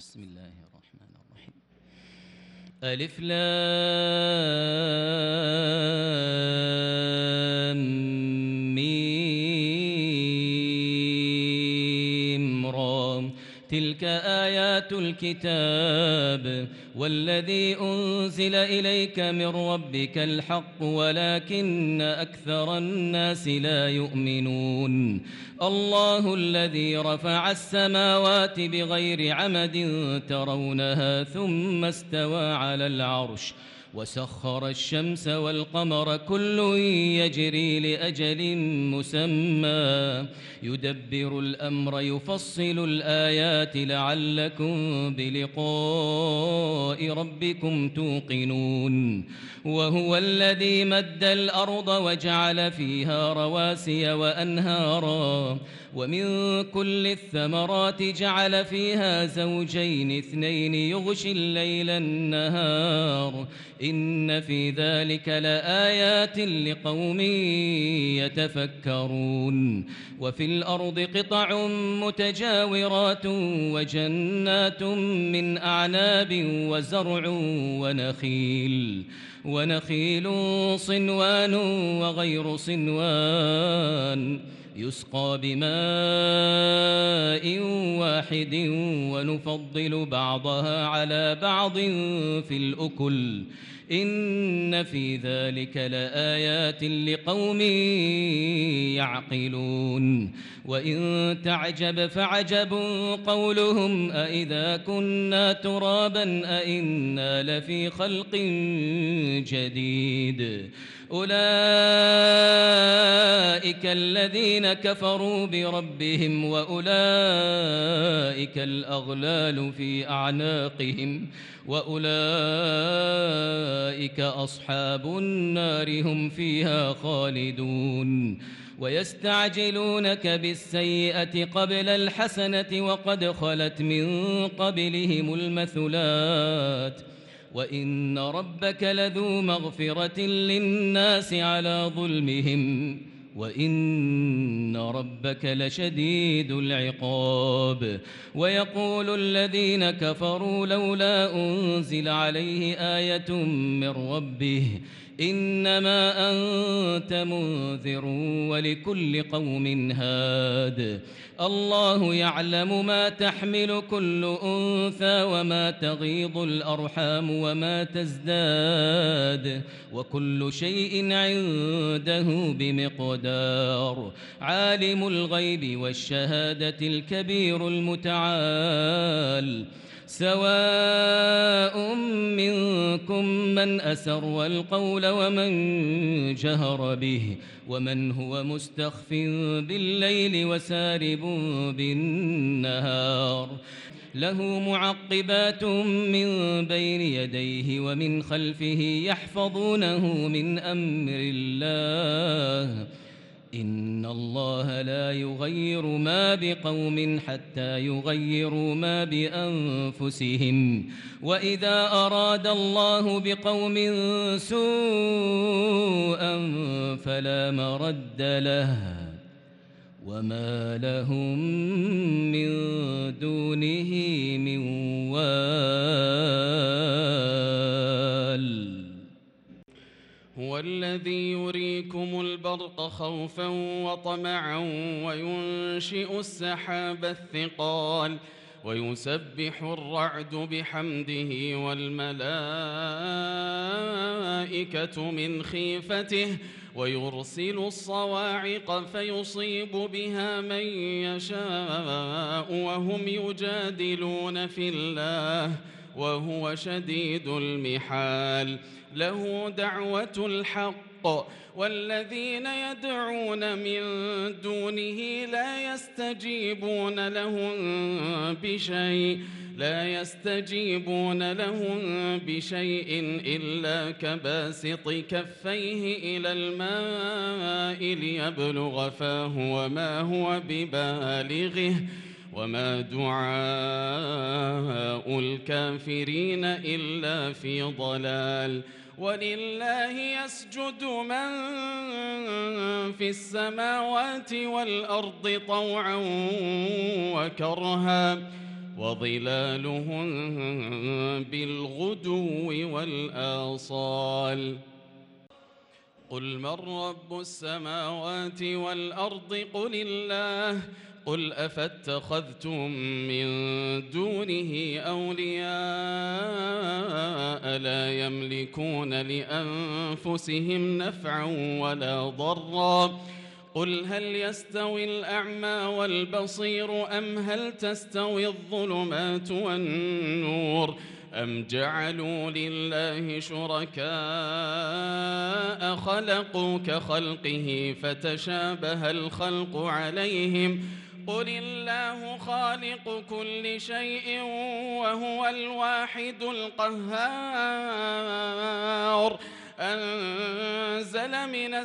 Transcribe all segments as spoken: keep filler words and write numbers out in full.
بسم الله الرحمن الرحيم. ألف لام ميم را، تلك آيات الكتاب والذي أنزل إليك من ربك الحق ولكن أكثر الناس لا يؤمنون. الله الذي رفع السماوات بغير عمد ترونها ثم استوى على العرش وسخر الشمس والقمر كل يجري لأجل مسمى يدبر الأمر يفصل الآيات لعلكم بلقاء ربكم توقنون. وهو الذي مد الأرض وجعل فيها رواسي وأنهارا ومن كل الثمرات جعل فيها زوجين اثنين يغشي الليل النهار إن في ذلك لآيات لقوم يتفكرون. وفي الأرض قطع متجاورات وجنات من أعناب وزرع ونخيل ونخيل صنوان وغير صنوان يسقى بماء واحد ونفضل بعضها على بعض في الأكل إن في ذلك لآيات لقوم يعقلون. وإن تعجب فعجب قولهم أإذا كنا ترابا أإنا لفي خلق جديد. أولئك الذين كفروا بربهم وأولئك الأغلال في أعناقهم وأولئك أصحاب النار هم فيها خالدون. ويستعجلونك بالسيئة قبل الحسنة وقد خلت من قبلهم المثلات وإن ربك لذو مغفرة للناس على ظلمهم وإن ربك لشديد العقاب. ويقول الذين كفروا لولا أنزل عليه آية من ربه إنما أنت منذر ولكل قوم هاد. الله يعلم ما تحمل كل أنثى وما تغيض الأرحام وما تزداد وكل شيء عنده بمقدار. عالم الغيب والشهادة الكبير المتعال. سواء منكم من أسر القول ومن جهر به ومن هو مستخف بالليل وسارب بالنهار. له معقبات من بين يديه ومن خلفه يحفظونه من أمر الله إن الله لا يغير ما بقوم حتى يغيروا ما بأنفسهم. وإذا أراد الله بقوم سوءا فلا مرد له وما لهم من دونه من وال. هو الذي يريكم البرق خوفا وطمعا وينشئ السحاب الثقال ويسبح الرعد بحمده والملائكة من خيفته ويرسل الصواعق فيصيب بها من يشاء وهم يجادلون في الله وهو شديد المحال. له دعوة الحق والذين يدعون من دونه لا يستجيبون لهم بشيء لا يستجيبون لهم بشيء إلا كباسط كفيه إلى الماء ليبلغ فاه وما هو ببالغه وما دعاء الكافرين إلا في ضلال. ولله يسجد من في السماوات والأرض طوعا وكرها وظلالهم بالغدو والآصال قل من رب السماوات والأرض قل الله قل أفاتخذتم من دونه أولياء لا يملكون لأنفسهم نفعا ولا ضرا قل هل يستوي الأعمى والبصير أم هل تستوي الظلمات والنور أم جعلوا لله شركاء خلقوا كخلقه فتشابه الخلق عليهم قل الله خالق كل شيء وهو الواحد القهار أنزل من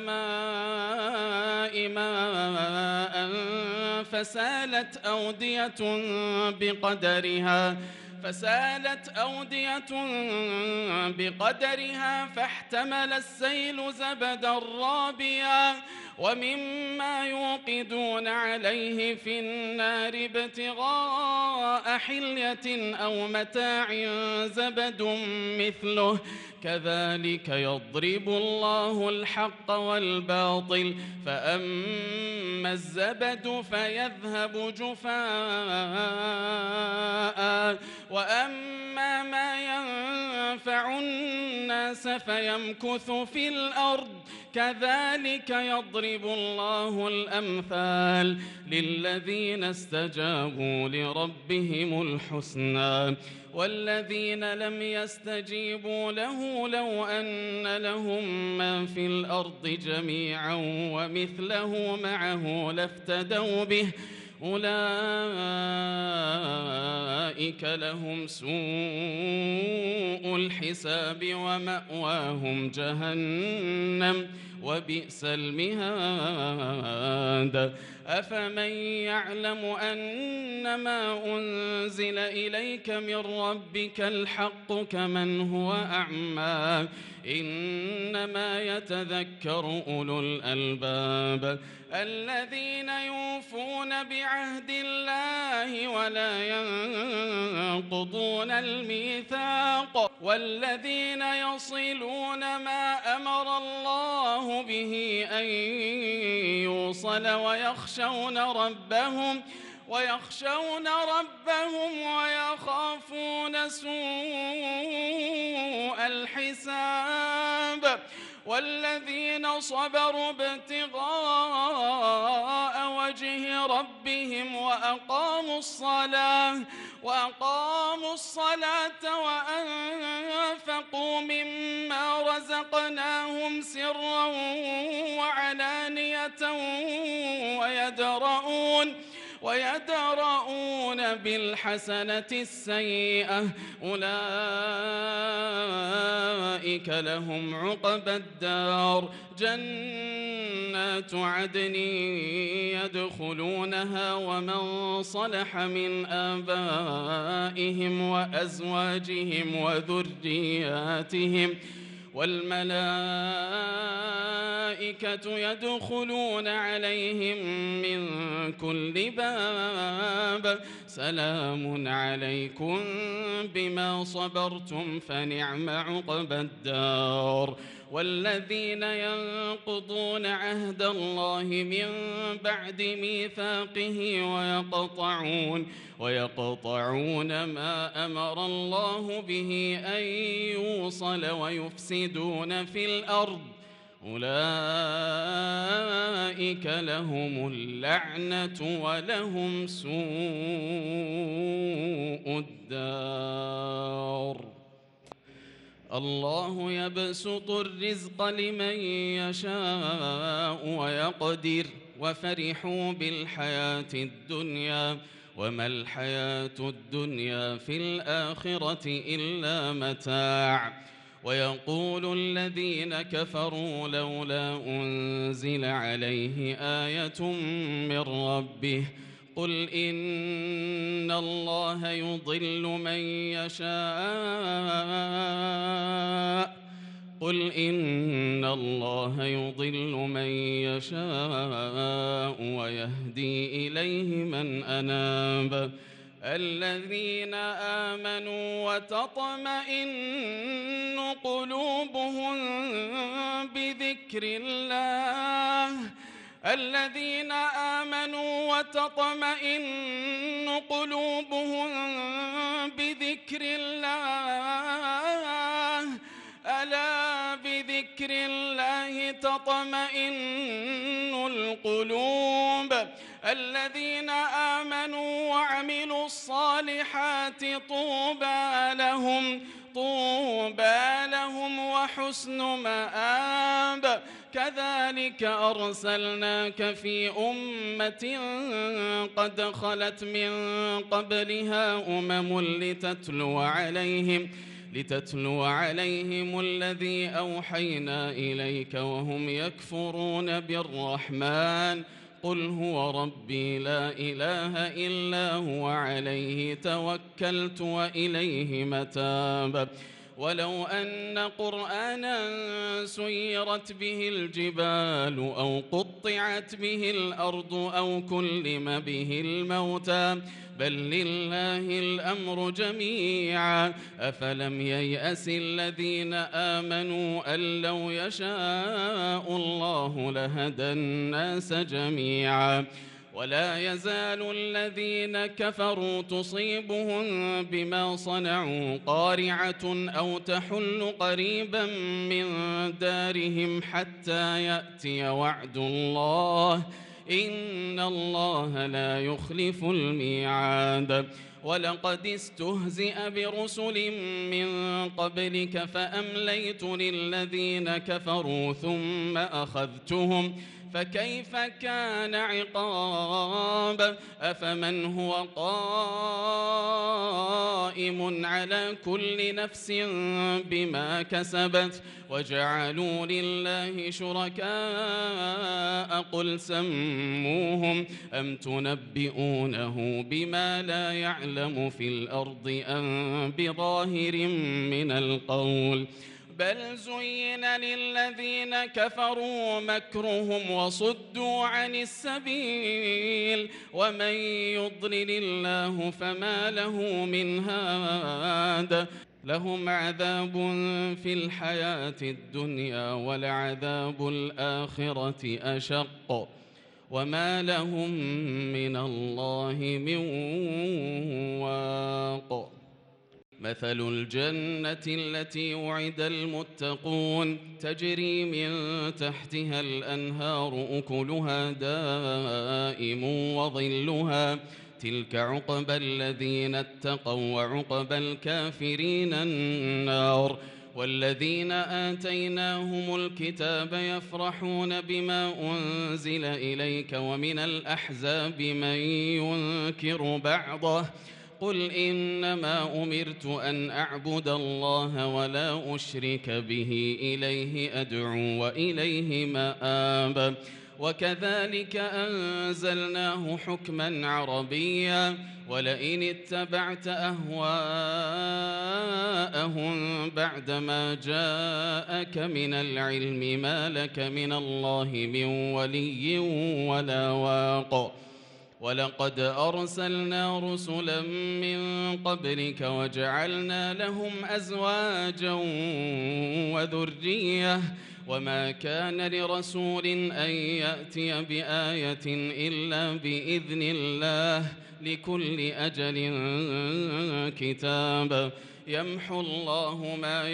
السماء ماء فسالت أودية بقدرها فسالت أودية بقدرها فاحتمل السيل زبدا رابيا ومما يوقدون عليه في النار ابتغاء حلية أو متاع زبد مثله كذلك يضرب الله الحق والباطل فأما الزبد فيذهب جفاء وأما ما ينفع الناس فيمكث في الأرض كذلك يضرب الله الأمثال للذين استجابوا لربهم الحسنى والذين لم يستجيبوا له لو أن لهم ما في الأرض جميعا ومثله معه لافتدوا به أولئك لهم سوء الحساب ومأواهم جهنم وبئس المهاد أفمن يعلم أنما أنزل إليك من ربك الحق كمن هو أعمى إنما يتذكر أولو الألباب الذين يوفون بعهد الله ولا ينقضون الميثاق والذين يصلون ما أمر الله به أن يوصل ويخشون ربهم ويخشون ربهم ويخافون سوء الحساب والذين صبروا ابتغاء وجه ربهم وأقاموا الصلاة وأقاموا الصلاة وأنفقوا مما رزقناهم سرا وعلانية ويدرؤون ويدرؤون بالحسنة السيئة أولئك لهم عقبى الدار جنات عدن يدخلونها ومن صلح من آبائهم وأزواجهم وذرياتهم والملائكة يدخلون عليهم من كل باب سلام عليكم بما صبرتم فنعم عقبى الدار والذين ينقضون عهد الله من بعد ميثاقه ويقطعون ويقطعون ما أمر الله به أن يوصل ويفسدون في الأرض أولئك لهم اللعنة ولهم سوء الدار الله يبسط الرزق لمن يشاء ويقدر وفرحوا بالحياة الدنيا وما الحياة الدنيا في الآخرة إلا متاع ويقول الذين كفروا لولا أنزل عليه آية من ربه قل إن الله يضل من يشاء قل إن الله يضل من يشاء ويهدي إليه من أناب الذين آمنوا وتطمئن قلوبهم بذكر الله الذين آمنوا وتطمئن قلوبهم بذكر الله ألا بذكر الله تطمئن القلوب الذين آمنوا وعملوا الصالحات طوبى لهم طوبى لهم وحسن مآب كذلك أرسلناك في أمة قد خلت من قبلها أمم لتتلو عليهم لتتلو عليهم الذي أوحينا إليك وهم يكفرون بالرحمن قل هو ربي لا إله إلا هو عليه توكلت وإليه متاب ولو أن قرآنا سيرت به الجبال أو قطعت به الأرض أو كلم به الموتى بل لله الأمر جميعا أفلم ييأس الذين آمنوا أن لو يشاء الله لهدى الناس جميعا ولا يزال الذين كفروا تصيبهم بما صنعوا قارعة أو تحل قريبا من دارهم حتى يأتي وعد الله إن الله لا يخلف الميعاد ولقد استهزئ برسل من قبلك فأمليت للذين كفروا ثم أخذتهم فكيف كان عقاب أفمن هو قائم على كل نفس بما كسبت وجعلوا لله شركاء قل سموهم أم تنبئونه بما لا يعلم في الأرض أم بظاهر من القول بل زين للذين كفروا مكرهم وصدوا عن السبيل ومن يضلل الله فما له من هاد لهم عذاب في الحياة الدنيا ولعذاب الآخرة أشق وما لهم من الله من واق مثل الجنة التي وعد المتقون تجري من تحتها الأنهار أكلها دائم وظلها تلك عقبى الذين اتقوا وعقبى الكافرين النار والذين آتيناهم الكتاب يفرحون بما أنزل إليك ومن الأحزاب من ينكر بعضه قل إنما أمرت أن أعبد الله ولا أشرك به إليه أدعو وإليه مآب وكذلك أنزلناه حكما عربيا ولئن اتبعت أهواءهم بعدما جاءك من العلم ما لك من الله من ولي ولا واق ولقد أرسلنا رسلا من قبلك وجعلنا لهم أزواجا وذرية وما كان لرسول أن يأتي بآية إلا بإذن الله لكل أجل كتاب يمحو الله ما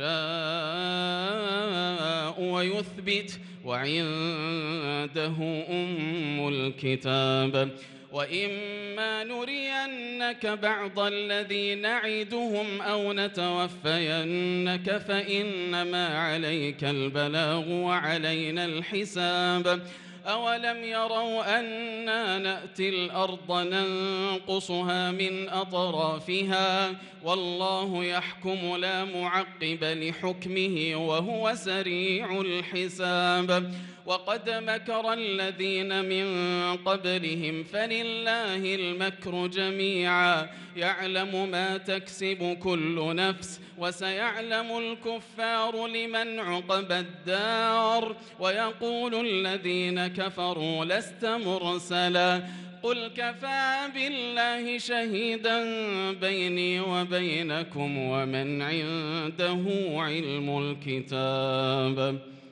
يشاء ويثبت وعنده أم الكتاب وإما نرينك بعض الذي نعدهم أو نتوفينك فإنما عليك البلاغ وعلينا الحساب أولم يروا أنا نأتي الأرض ننقصها من أطرافها والله يحكم لا معقب لحكمه وهو سريع الحساب وقد مكر الذين من قبلهم فلله المكر جميعا يعلم ما تكسب كل نفس وسيعلم الكفار لمن عقب الدار ويقول الذين كفروا لست مرسلا قل كفى بالله شهيدا بيني وبينكم ومن عنده علم الكتاب